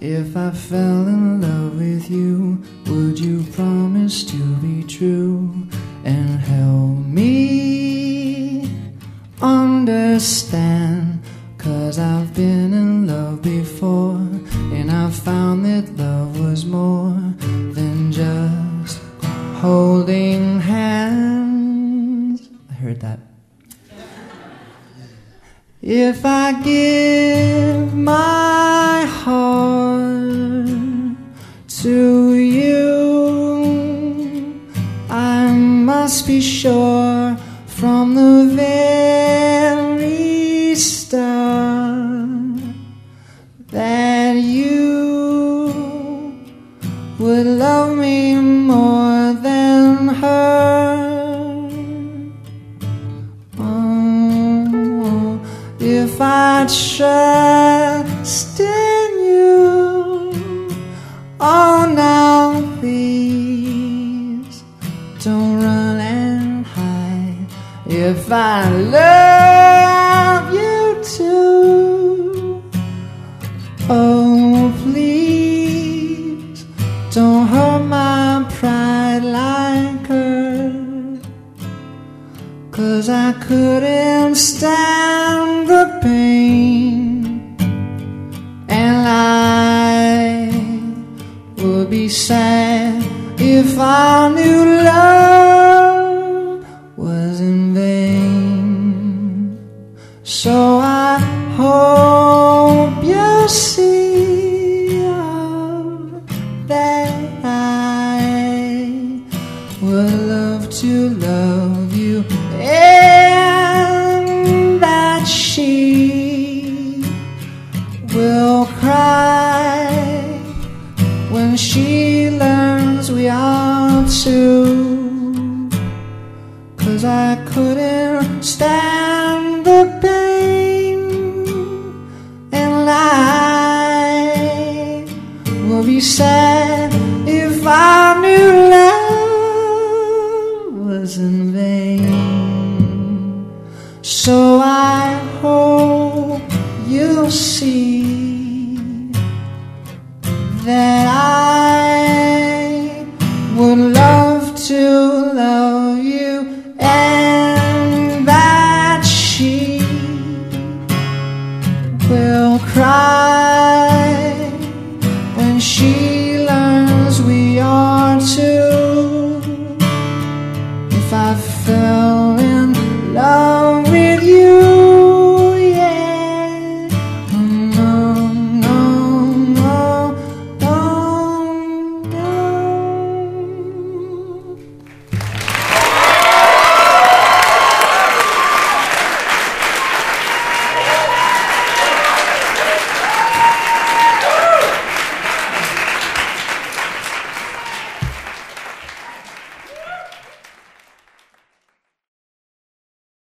If I fell in love with you, would you promise to be true and help me understand? 'Cause I've been in love before, and I found that love was more than just holding hands. I heard that. If I give my heart to you, I must be sure from the very start that you would love me more than her. Oh, if I trust in you, oh now please don't run and hide. If I love you too, oh please don't hurt my pride like her. 'Cause I couldn't stand the pain, and I would be sad if I knew love was in vain. So I hope you see that I would love to love you, and that she will cry when she learns we are two. 'Cause I couldn't stand the pain, and I would be sad if I knew love was in vain. So I hope you'll see that